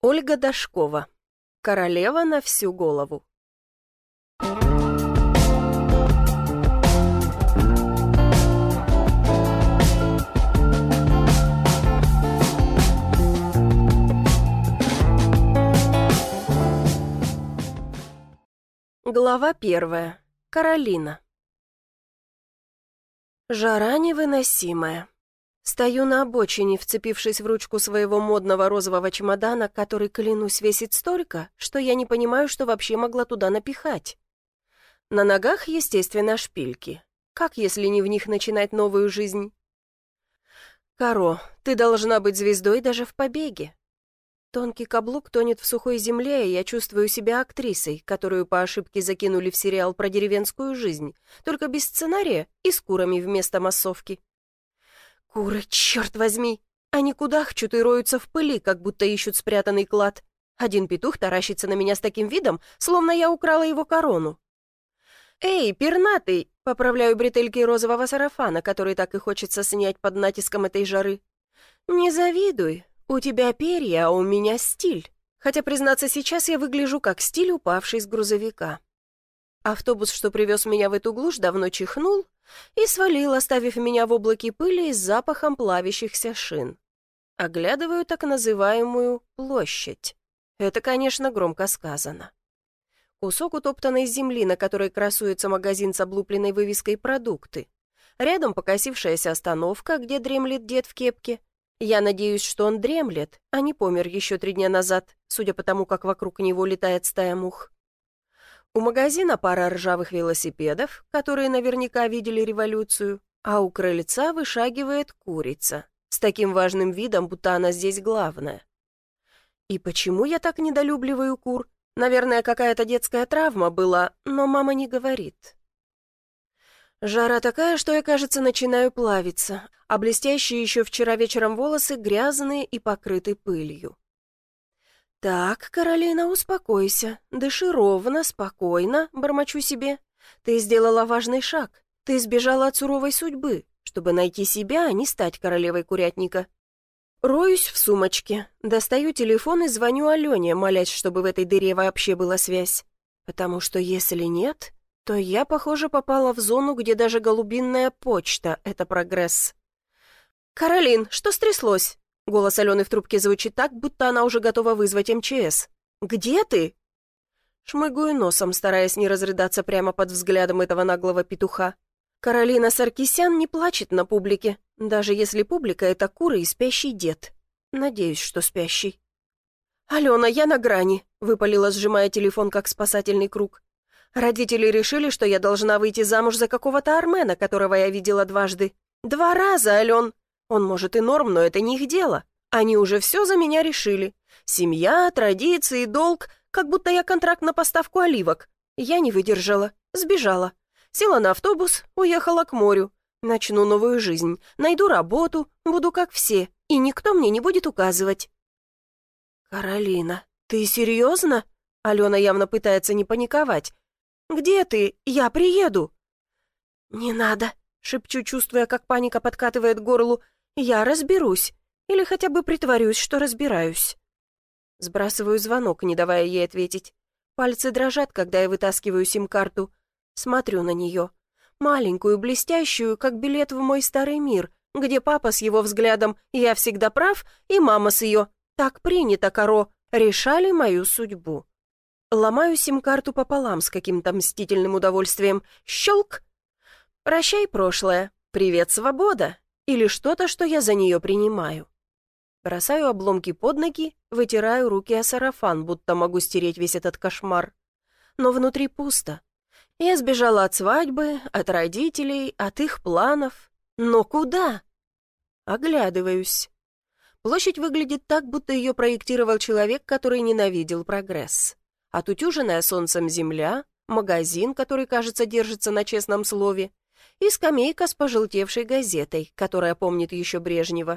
Ольга Дашкова. Королева на всю голову. Глава 1. Каролина. Жара невыносимая. Стою на обочине, вцепившись в ручку своего модного розового чемодана, который, клянусь, весит столько, что я не понимаю, что вообще могла туда напихать. На ногах, естественно, шпильки. Как, если не в них начинать новую жизнь? Каро, ты должна быть звездой даже в побеге. Тонкий каблук тонет в сухой земле, и я чувствую себя актрисой, которую по ошибке закинули в сериал про деревенскую жизнь, только без сценария и с курами вместо массовки. Куры, черт возьми! Они кудахчут и роются в пыли, как будто ищут спрятанный клад. Один петух таращится на меня с таким видом, словно я украла его корону. «Эй, пернатый!» — поправляю бретельки розового сарафана, который так и хочется снять под натиском этой жары. «Не завидуй, у тебя перья, а у меня стиль. Хотя, признаться, сейчас я выгляжу как стиль, упавший с грузовика». Автобус, что привез меня в эту глушь, давно чихнул и свалил, оставив меня в облаке пыли с запахом плавящихся шин. Оглядываю так называемую площадь. Это, конечно, громко сказано. Кусок утоптанной земли, на которой красуется магазин с облупленной вывеской «Продукты». Рядом покосившаяся остановка, где дремлет дед в кепке. Я надеюсь, что он дремлет, а не помер еще 3 дня назад, судя по тому, как вокруг него летает стая мух. У магазина пара ржавых велосипедов, которые наверняка видели революцию, а у крыльца вышагивает курица, с таким важным видом, будто она здесь главная. И почему я так недолюбливаю кур? Наверное, какая-то детская травма была, но мама не говорит. Жара такая, что я, кажется, начинаю плавиться, а блестящие еще вчера вечером волосы грязные и покрыты пылью. «Так, Каролина, успокойся, дыши ровно, спокойно», — бормочу себе. «Ты сделала важный шаг, ты сбежала от суровой судьбы, чтобы найти себя, а не стать королевой курятника». Роюсь в сумочке, достаю телефон и звоню Алене, молясь, чтобы в этой дыре вообще была связь. Потому что если нет, то я, похоже, попала в зону, где даже голубинная почта — это прогресс. «Каролин, что стряслось?» Голос Алены в трубке звучит так, будто она уже готова вызвать МЧС. «Где ты?» Шмыгаю носом, стараясь не разрыдаться прямо под взглядом этого наглого петуха. Каролина Саркисян не плачет на публике, даже если публика — это куры и спящий дед. Надеюсь, что спящий. «Алена, я на грани», — выпалила, сжимая телефон как спасательный круг. «Родители решили, что я должна выйти замуж за какого-то армена, которого я видела дважды. 2 раза, Ален. Он, может, и норм, но это не их дело. Они уже все за меня решили. Семья, традиции, долг, как будто я контракт на поставку оливок. Я не выдержала, сбежала. Села на автобус, уехала к морю. Начну новую жизнь, найду работу, буду как все, и никто мне не будет указывать». «Каролина, ты серьезно?» Алена явно пытается не паниковать. «Где ты? Я приеду». «Не надо», — шепчу, чувствуя, как паника подкатывает к горлу. «Я разберусь. Или хотя бы притворюсь, что разбираюсь». Сбрасываю звонок, не давая ей ответить. Пальцы дрожат, когда я вытаскиваю сим-карту. Смотрю на нее. Маленькую, блестящую, как билет в мой старый мир, где папа с его взглядом «я всегда прав» и мама с ее «так принято, Каро» решали мою судьбу. Ломаю сим-карту пополам с каким-то мстительным удовольствием. Щелк! «Прощай, прошлое. Привет, свобода!» Или что-то, что я за нее принимаю. Бросаю обломки под ноги, вытираю руки о сарафан, будто могу стереть весь этот кошмар. Но внутри пусто. Я сбежала от свадьбы, от родителей, от их планов. Но куда? Оглядываюсь. Площадь выглядит так, будто ее проектировал человек, который ненавидел прогресс. Отутюженная солнцем земля, магазин, который, кажется, держится на честном слове, и скамейка с пожелтевшей газетой, которая помнит еще Брежнева.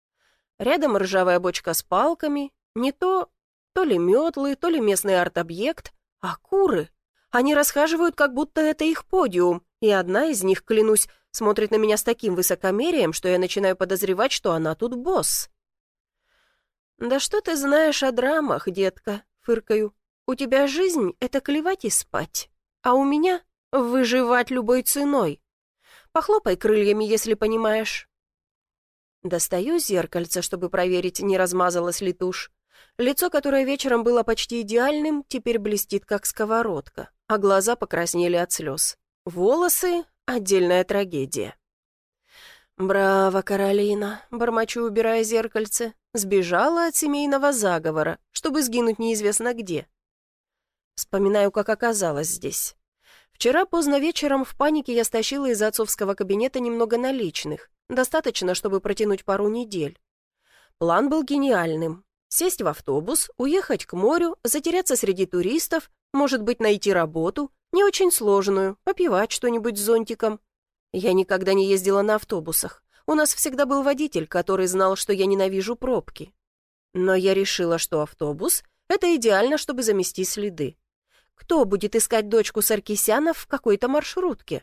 Рядом ржавая бочка с палками, не то ли метлы, то ли местный арт-объект, а куры. Они расхаживают, как будто это их подиум, и одна из них, клянусь, смотрит на меня с таким высокомерием, что я начинаю подозревать, что она тут босс. «Да что ты знаешь о драмах, детка?» — фыркаю. «У тебя жизнь — это клевать и спать, а у меня — выживать любой ценой. Похлопай крыльями, если понимаешь». Достаю зеркальце, чтобы проверить, не размазалась ли тушь. Лицо, которое вечером было почти идеальным, теперь блестит, как сковородка, а глаза покраснели от слез. Волосы — отдельная трагедия. «Браво, Каролина!» — бормочу, убирая зеркальце. «Сбежала от семейного заговора, чтобы сгинуть неизвестно где». Вспоминаю, как оказалась здесь. Вчера поздно вечером в панике я стащила из отцовского кабинета немного наличных. Достаточно, чтобы протянуть пару недель. План был гениальным. Сесть в автобус, уехать к морю, затеряться среди туристов, может быть, найти работу, не очень сложную, попивать что-нибудь с зонтиком. Я никогда не ездила на автобусах. У нас всегда был водитель, который знал, что я ненавижу пробки. Но я решила, что автобус — это идеально, чтобы замести следы. Кто будет искать дочку Саркисянов в какой-то маршрутке?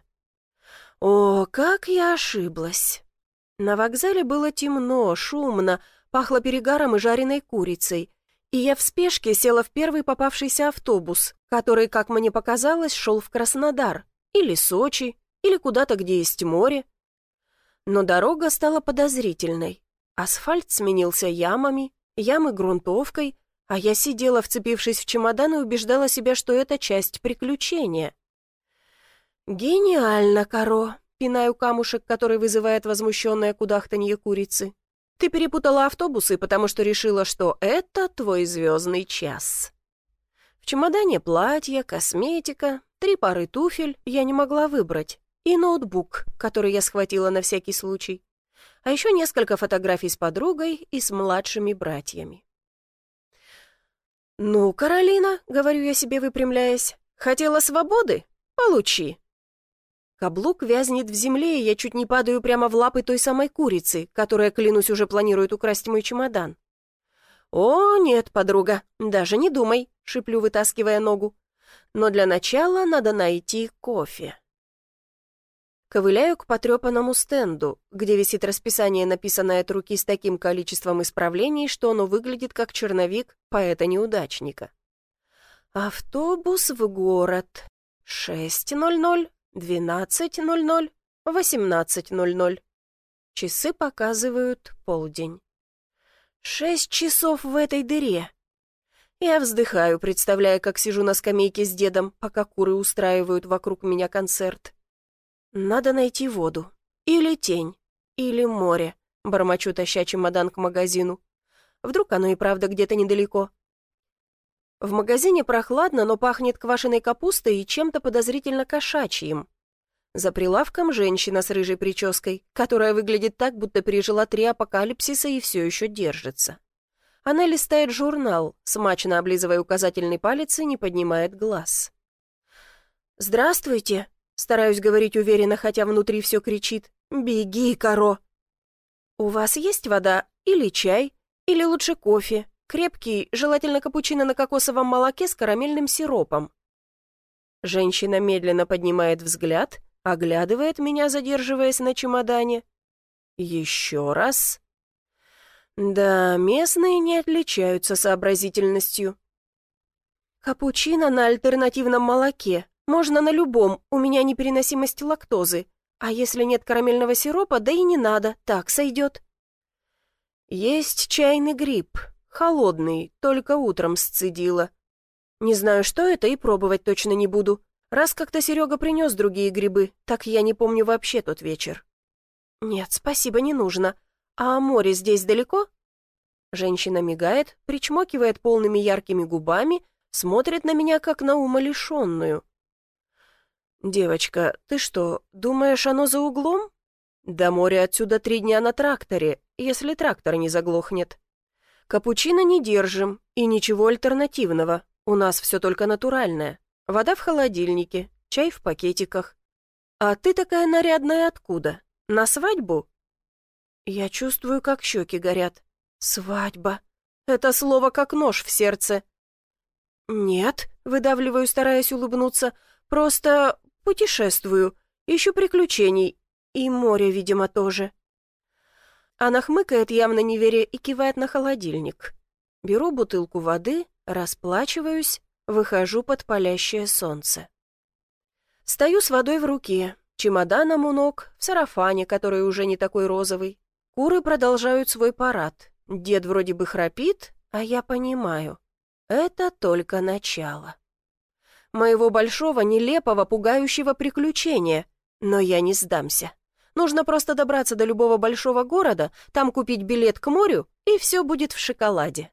О, как я ошиблась! На вокзале было темно, шумно, пахло перегаром и жареной курицей, и я в спешке села в первый попавшийся автобус, который, как мне показалось, шел в Краснодар, или Сочи, или куда-то, где есть море. Но дорога стала подозрительной. Асфальт сменился ямами, ямы грунтовкой, а я сидела, вцепившись в чемодан, и убеждала себя, что это часть приключения. «Гениально, Каро!» — пинаю камушек, который вызывает возмущенное кудахтанье курицы. «Ты перепутала автобусы, потому что решила, что это твой звездный час». В чемодане платье, косметика, 3 пары туфель я не могла выбрать, и ноутбук, который я схватила на всякий случай, а еще несколько фотографий с подругой и с младшими братьями. «Ну, Каролина», — говорю я себе, выпрямляясь, — «хотела свободы? Получи». Каблук вязнет в земле, и я чуть не падаю прямо в лапы той самой курицы, которая, клянусь, уже планирует украсть мой чемодан. «О, нет, подруга, даже не думай», — шиплю, вытаскивая ногу. «Но для начала надо найти кофе». Ковыляю к потрепанному стенду, где висит расписание, написанное от руки с таким количеством исправлений, что оно выглядит как черновик поэта-неудачника. Автобус в город. 6:00, 12:00, 18:00. Часы показывают полдень. 6 часов в этой дыре. Я вздыхаю, представляя, как сижу на скамейке с дедом, пока куры устраивают вокруг меня концерт. Надо найти воду. Или тень. Или море. Бормочу, таща чемодан к магазину. Вдруг оно и правда где-то недалеко. В магазине прохладно, но пахнет квашеной капустой и чем-то подозрительно кошачьим. За прилавком женщина с рыжей прической, которая выглядит так, будто пережила 3 апокалипсиса и все еще держится. Она листает журнал, смачно облизывая указательный палец и не поднимает глаз. «Здравствуйте», — стараюсь говорить уверенно, хотя внутри все кричит. «Беги, Каро!» «У вас есть вода? Или чай? Или лучше кофе? Крепкий, желательно капучино на кокосовом молоке с карамельным сиропом». Женщина медленно поднимает взгляд, оглядывает меня, задерживаясь на чемодане. Еще раз. Да, местные не отличаются сообразительностью. «Капучино на альтернативном молоке. Можно на любом, у меня непереносимость лактозы. А если нет карамельного сиропа, да и не надо, так сойдет». «Есть чайный гриб, холодный, только утром сцедила. Не знаю, что это, и пробовать точно не буду. Раз как-то Серега принес другие грибы, так я не помню вообще тот вечер». «Нет, спасибо, не нужно. А море здесь далеко?» Женщина мигает, причмокивает полными яркими губами, смотрит на меня, как на умалишенную. «Девочка, ты что, думаешь, оно за углом? До моря отсюда 3 дня на тракторе, если трактор не заглохнет. Капучино не держим, и ничего альтернативного, у нас все только натуральное. Вода в холодильнике, чай в пакетиках. А ты такая нарядная откуда? На свадьбу?» Я чувствую, как щеки горят. «Свадьба. Это слово как нож в сердце». «Нет», — выдавливаю, стараясь улыбнуться, — «просто путешествую, ищу приключений. И море, видимо, тоже». Она хмыкает, явно не веря, и кивает на холодильник. Беру бутылку воды, расплачиваюсь, выхожу под палящее солнце. Стою с водой в руке, чемоданом у ног, в сарафане, который уже не такой розовый. Куры продолжают свой парад. Дед вроде бы храпит, а я понимаю. Это только начало. Моего большого, нелепого, пугающего приключения. Но я не сдамся. Нужно просто добраться до любого большого города, там купить билет к морю, и все будет в шоколаде.